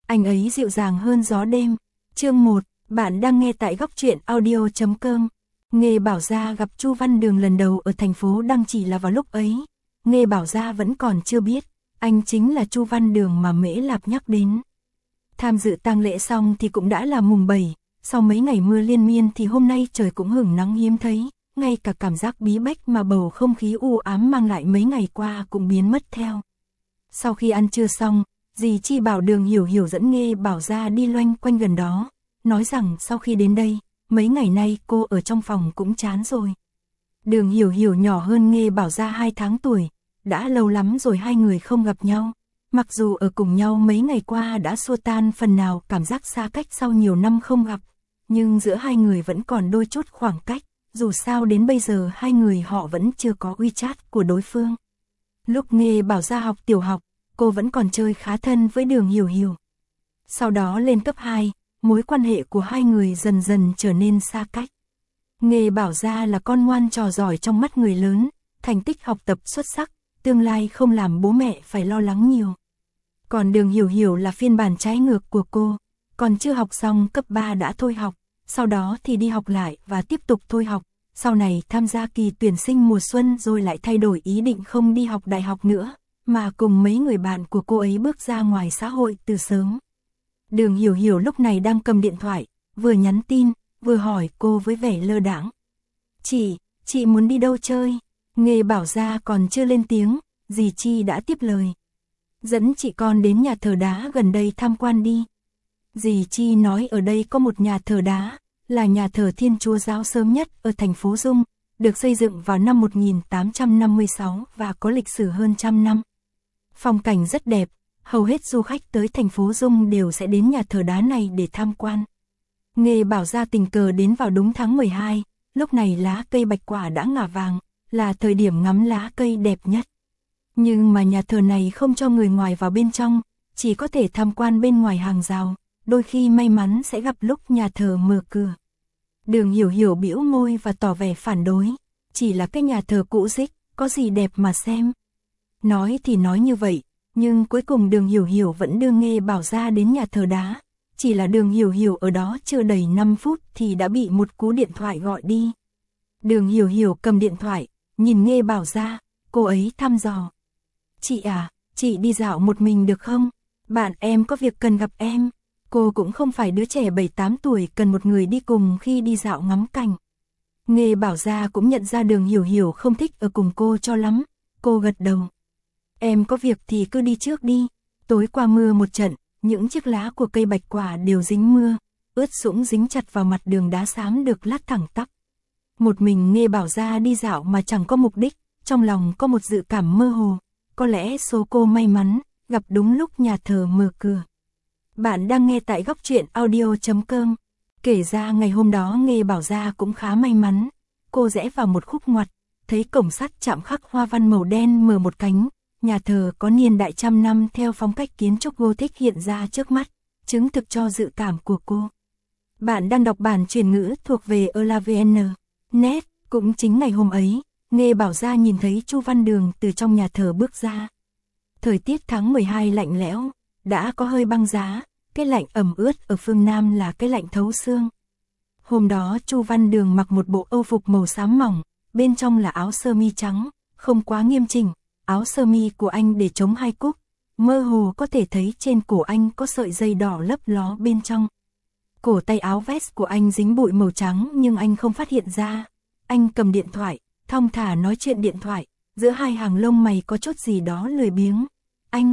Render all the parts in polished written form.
anh ấy dịu dàng hơn gió đêm. Chương 1, bạn đang nghe tại góc truyện audio.com. Nghê Bảo Gia gặp Chu Văn Đường lần đầu ở thành phố Đăng chỉ là vào lúc ấy. Nghê Bảo Gia vẫn còn chưa biết, anh chính là Chu Văn Đường mà Mễ Lạp nhắc đến. Tham dự tang lễ xong thì cũng đã là mùng 7, sau mấy ngày mưa liên miên thì hôm nay trời cũng hửng nắng hiếm thấy, ngay cả cảm giác bí bách mà bầu không khí u ám mang lại mấy ngày qua cũng biến mất theo. Sau khi ăn trưa xong, dì Chi bảo Đường Hiểu Hiểu dẫn Nghê Bảo Gia đi loanh quanh gần đó, nói rằng sau khi đến đây, mấy ngày nay cô ở trong phòng cũng chán rồi. Đường Hiểu Hiểu nhỏ hơn Nghê Bảo Gia 2 tháng tuổi, đã lâu lắm rồi hai người không gặp nhau. Mặc dù ở cùng nhau mấy ngày qua đã xua tan phần nào cảm giác xa cách sau nhiều năm không gặp, nhưng giữa hai người vẫn còn đôi chút khoảng cách, dù sao đến bây giờ hai người họ vẫn chưa có WeChat của đối phương. Lúc Nghê Bảo Gia học tiểu học, cô vẫn còn chơi khá thân với Đường Hiểu Hiểu. Sau đó lên cấp 2, mối quan hệ của hai người dần dần trở nên xa cách. Nghê Bảo Gia là con ngoan trò giỏi trong mắt người lớn, thành tích học tập xuất sắc, tương lai không làm bố mẹ phải lo lắng nhiều. Còn Đường Hiểu Hiểu là phiên bản trái ngược của cô, còn chưa học xong cấp 3 đã thôi học, sau đó thì đi học lại và tiếp tục thôi học, sau này tham gia kỳ tuyển sinh mùa xuân rồi lại thay đổi ý định không đi học đại học nữa, mà cùng mấy người bạn của cô ấy bước ra ngoài xã hội từ sớm. Đường Hiểu Hiểu lúc này đang cầm điện thoại, vừa nhắn tin, vừa hỏi cô với vẻ lơ đãng. Chị muốn đi đâu chơi? Nghê Bảo Gia còn chưa lên tiếng, dì Chi đã tiếp lời. Dẫn chị con đến nhà thờ đá gần đây tham quan đi. Dì Chi nói ở đây có một nhà thờ đá, là nhà thờ Thiên Chúa giáo sớm nhất ở thành phố Dung, được xây dựng vào năm 1856 và có lịch sử hơn 100 năm. Phong cảnh rất đẹp, hầu hết du khách tới thành phố Dung đều sẽ đến nhà thờ đá này để tham quan. Nghê Bảo Gia tình cờ đến vào đúng tháng 12, lúc này lá cây bạch quả đã ngả vàng, là thời điểm ngắm lá cây đẹp nhất. Nhưng mà nhà thờ này không cho người ngoài vào bên trong, chỉ có thể tham quan bên ngoài hàng rào, đôi khi may mắn sẽ gặp lúc nhà thờ mở cửa. Đường Hiểu Hiểu bĩu môi và tỏ vẻ phản đối, chỉ là cái nhà thờ cũ rích, có gì đẹp mà xem. Nói thì nói như vậy, nhưng cuối cùng Đường Hiểu Hiểu vẫn đưa Nghê Bảo Gia đến nhà thờ đá. Chỉ là Đường Hiểu Hiểu ở đó chưa đầy 5 phút thì đã bị một cú điện thoại gọi đi. Đường Hiểu Hiểu cầm điện thoại, nhìn Nghê Bảo Gia, cô ấy thăm dò. Chị à, chị đi dạo một mình được không? Bạn em có việc cần gặp em. Cô cũng không phải đứa trẻ 7-8 tuổi cần một người đi cùng khi đi dạo ngắm cảnh. Nghê Bảo Gia cũng nhận ra Đường Hiểu Hiểu không thích ở cùng cô cho lắm. Cô gật đầu. Em có việc thì cứ đi trước đi. Tối qua mưa một trận, những chiếc lá của cây bạch quả đều dính mưa, ướt sũng dính chặt vào mặt đường đá xám được lát thẳng tắp. Một mình Nghê Bảo Gia đi dạo mà chẳng có mục đích, trong lòng có một dự cảm mơ hồ. Có lẽ số cô may mắn, gặp đúng lúc nhà thờ mở cửa. Bạn đang nghe tại góc truyện audio.com. Kể ra ngày hôm đó Nghê Bảo Gia cũng khá may mắn. Cô rẽ vào một khúc ngoặt, thấy cổng sắt chạm khắc hoa văn màu đen mở một cánh. Nhà thờ có niên đại 100 năm theo phong cách kiến trúc Gothic hiện ra trước mắt, chứng thực cho dự cảm của cô. Bạn đang đọc bản truyền ngữ thuộc về ELAVN.net. Cũng chính ngày hôm ấy, Nghê Bảo Gia nhìn thấy Chu Văn Đường từ trong nhà thờ bước ra. Thời tiết tháng 12 lạnh lẽo, đã có hơi băng giá, cái lạnh ẩm ướt ở phương Nam là cái lạnh thấu xương. Hôm đó Chu Văn Đường mặc một bộ âu phục màu xám mỏng, bên trong là áo sơ mi trắng, không quá nghiêm chỉnh. Áo sơ mi của anh để chống hai cúc, mơ hồ có thể thấy trên cổ anh có sợi dây đỏ lấp ló bên trong. Cổ tay áo vest của anh dính bụi màu trắng nhưng anh không phát hiện ra. Anh cầm điện thoại, thong thả nói chuyện điện thoại, giữa hai hàng lông mày có chút gì đó lười biếng. Anh,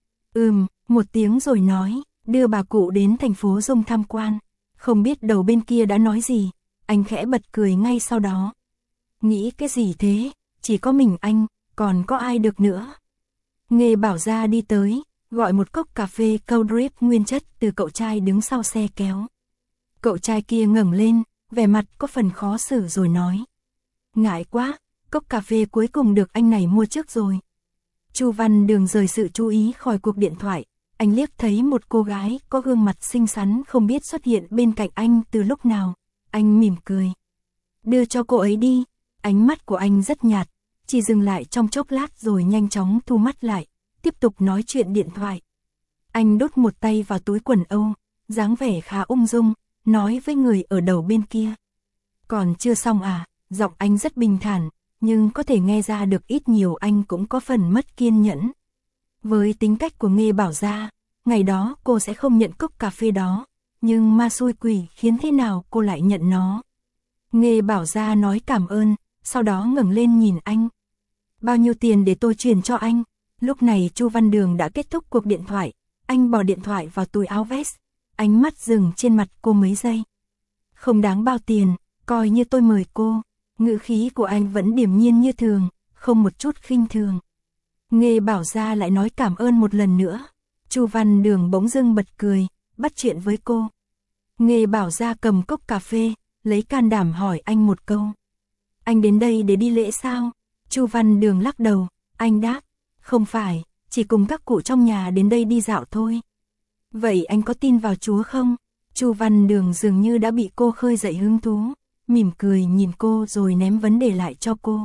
một tiếng rồi nói, đưa bà cụ đến thành phố Dung tham quan. Không biết đầu bên kia đã nói gì, anh khẽ bật cười ngay sau đó. Nghĩ cái gì thế, chỉ có mình anh, còn có ai được nữa. Nghê Bảo Gia đi tới, gọi một cốc cà phê cold drip nguyên chất từ cậu trai đứng sau xe kéo. Cậu trai kia ngẩng lên, vẻ mặt có phần khó xử rồi nói. Ngại quá, cốc cà phê cuối cùng được anh này mua trước rồi. Chu Văn Đường rời sự chú ý khỏi cuộc điện thoại, anh liếc thấy một cô gái có gương mặt xinh xắn không biết xuất hiện bên cạnh anh từ lúc nào. Anh mỉm cười. Đưa cho cô ấy đi, ánh mắt của anh rất nhạt. Chỉ dừng lại trong chốc lát rồi nhanh chóng thu mắt lại, tiếp tục nói chuyện điện thoại. Anh đút một tay vào túi quần Âu, dáng vẻ khá ung dung, nói với người ở đầu bên kia. Còn chưa xong à, giọng anh rất bình thản, nhưng có thể nghe ra được ít nhiều anh cũng có phần mất kiên nhẫn. Với tính cách của Nghê Bảo Gia, ngày đó cô sẽ không nhận cốc cà phê đó, nhưng ma xui quỷ khiến thế nào cô lại nhận nó. Nghê Bảo Gia nói cảm ơn, sau đó ngẩng lên nhìn anh. Bao nhiêu tiền để tôi chuyển cho anh? Lúc này Chu Văn Đường đã kết thúc cuộc điện thoại, anh bỏ điện thoại vào túi áo vest, ánh mắt dừng trên mặt cô mấy giây. Không đáng bao tiền, coi như tôi mời cô. Ngữ khí của anh vẫn điềm nhiên như thường, không một chút khinh thường. Nghê Bảo Gia lại nói cảm ơn một lần nữa. Chu Văn Đường bỗng dưng bật cười, bắt chuyện với cô. Nghê Bảo Gia cầm cốc cà phê, lấy can đảm hỏi anh một câu. Anh đến đây để đi lễ sao? Chu Văn Đường lắc đầu, anh đáp, không phải, chỉ cùng các cụ trong nhà đến đây đi dạo thôi. Vậy anh có tin vào Chúa không? Chu Văn Đường dường như đã bị cô khơi dậy hứng thú, mỉm cười nhìn cô rồi ném vấn đề lại cho cô.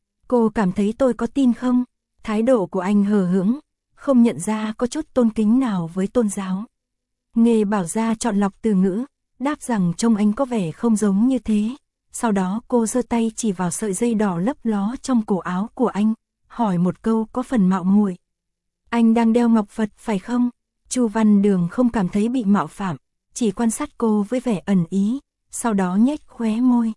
Cô cảm thấy tôi có tin không? Thái độ của anh hờ hững, không nhận ra có chút tôn kính nào với tôn giáo. Nghê Bảo Gia chọn lọc từ ngữ, đáp rằng trông anh có vẻ không giống như thế. Sau đó cô giơ tay chỉ vào sợi dây đỏ lấp ló trong cổ áo của anh, hỏi một câu có phần mạo muội. Anh đang đeo ngọc Phật phải không? Chu Văn Đường không cảm thấy bị mạo phạm, chỉ quan sát cô với vẻ ẩn ý, sau đó nhếch khóe môi.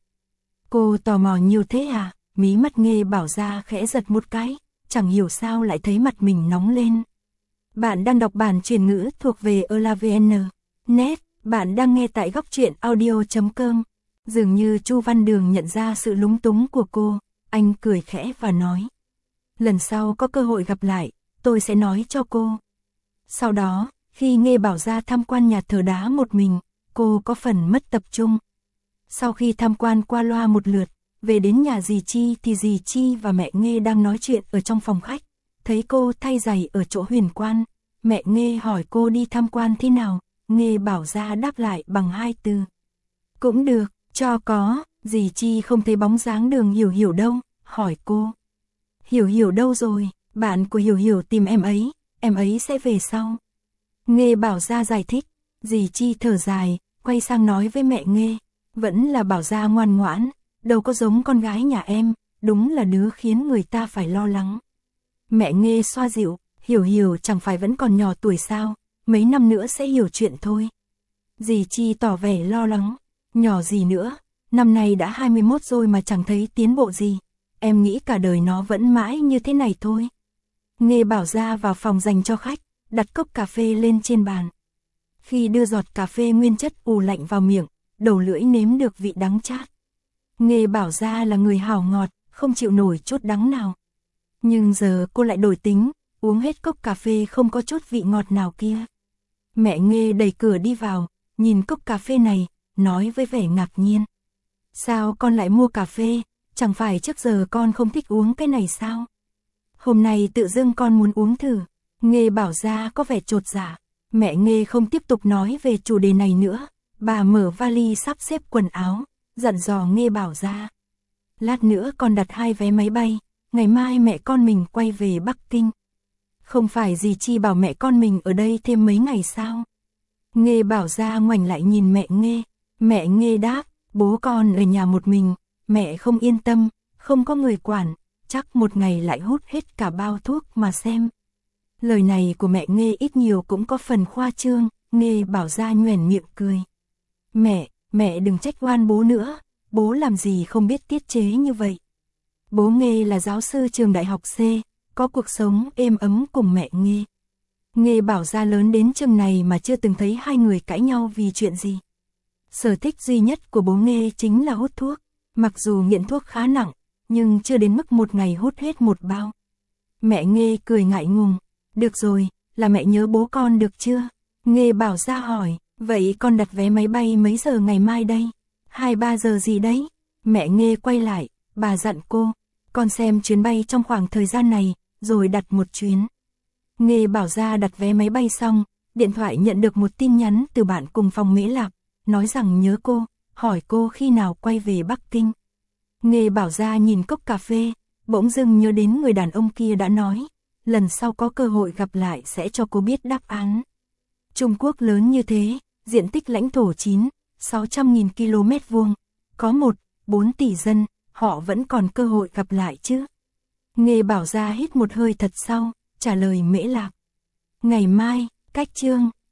Cô tò mò nhiều thế à? Mí mắt Nghê Bảo Gia khẽ giật một cái, chẳng hiểu sao lại thấy mặt mình nóng lên. Bạn đang đọc bản truyền ngữ thuộc về elavn.net, bạn đang nghe tại góc truyện audio.com. Dường như Chu Văn Đường nhận ra sự lúng túng của cô, anh cười khẽ và nói. Lần sau có cơ hội gặp lại, tôi sẽ nói cho cô. Sau đó, khi Nghê Bảo Gia tham quan nhà thờ đá một mình, cô có phần mất tập trung. Sau khi tham quan qua loa một lượt, về đến nhà dì Chi thì dì Chi và mẹ Nghê đang nói chuyện ở trong phòng khách. Thấy cô thay giày ở chỗ huyền quan, mẹ Nghê hỏi cô đi tham quan thế nào, Nghê Bảo Gia đáp lại bằng 2 từ. Cũng được, cho có, dì Chi không thấy bóng dáng Đường Hiểu Hiểu đâu, hỏi cô. Hiểu Hiểu đâu rồi, bạn của Hiểu Hiểu tìm em ấy sẽ về sau. Nghê Bảo Gia giải thích, dì Chi thở dài, quay sang nói với mẹ Nghê, vẫn là Bảo Gia ngoan ngoãn, đâu có giống con gái nhà em, đúng là đứa khiến người ta phải lo lắng. Mẹ Nghê xoa dịu, Hiểu Hiểu chẳng phải vẫn còn nhỏ tuổi sao, mấy năm nữa sẽ hiểu chuyện thôi. Dì Chi tỏ vẻ lo lắng, nhỏ gì nữa, năm nay đã 21 rồi mà chẳng thấy tiến bộ gì, em nghĩ cả đời nó vẫn mãi như thế này thôi. Nghê Bảo Gia vào phòng dành cho khách, đặt cốc cà phê lên trên bàn. Khi đưa giọt cà phê nguyên chất ù lạnh vào miệng, đầu lưỡi nếm được vị đắng chát. Nghê Bảo Gia là người hảo ngọt, không chịu nổi chút đắng nào. Nhưng giờ cô lại đổi tính, uống hết cốc cà phê không có chút vị ngọt nào kia. Mẹ Nghê đẩy cửa đi vào, nhìn cốc cà phê này, nói với vẻ ngạc nhiên. Sao con lại mua cà phê, chẳng phải trước giờ con không thích uống cái này sao? Hôm nay tự dưng con muốn uống thử. Nghê Bảo Gia có vẻ chột dạ. Mẹ Nghê không tiếp tục nói về chủ đề này nữa. Bà mở vali sắp xếp quần áo, dặn dò Nghê Bảo Gia. Lát nữa con đặt 2 vé máy bay, ngày mai mẹ con mình quay về Bắc Kinh. Không phải dì Chi bảo mẹ con mình ở đây thêm mấy ngày sao? Nghê Bảo Gia ngoảnh lại nhìn mẹ Nghê. Mẹ Nghê đáp, bố con ở nhà một mình, mẹ không yên tâm, không có người quản, chắc một ngày lại hút hết cả bao thuốc mà xem. Lời này của mẹ Nghê ít nhiều cũng có phần khoa trương, Nghê Bảo Gia nhoẻn miệng cười. Mẹ đừng trách oan bố nữa, bố làm gì không biết tiết chế như vậy. Bố Nghê là giáo sư trường đại học C, có cuộc sống êm ấm cùng mẹ Nghê. Nghê Bảo Gia lớn đến chừng này mà chưa từng thấy hai người cãi nhau vì chuyện gì. Sở thích duy nhất của bố Nghê chính là hút thuốc, mặc dù nghiện thuốc khá nặng, nhưng chưa đến mức một ngày hút hết một bao. Mẹ Nghê cười ngại ngùng, được rồi, là mẹ nhớ bố con được chưa? Nghê Bảo Gia hỏi, vậy con đặt vé máy bay mấy giờ ngày mai đây? 2-3 giờ gì đấy? Mẹ Nghê quay lại, bà dặn cô, con xem chuyến bay trong khoảng thời gian này, rồi đặt một chuyến. Nghê Bảo Gia đặt vé máy bay xong, điện thoại nhận được một tin nhắn từ bạn cùng phòng Mễ Lạp, nói rằng nhớ cô, hỏi cô khi nào quay về Bắc Kinh. Nghê Bảo Gia nhìn cốc cà phê, bỗng dưng nhớ đến người đàn ông kia đã nói, lần sau có cơ hội gặp lại sẽ cho cô biết đáp án. Trung Quốc lớn như thế, diện tích lãnh thổ 600.000 km vuông, có 4 tỷ dân, họ vẫn còn cơ hội gặp lại chứ. Nghê Bảo Gia hít một hơi thật sâu, trả lời Mễ Lạc. Ngày mai, cách chương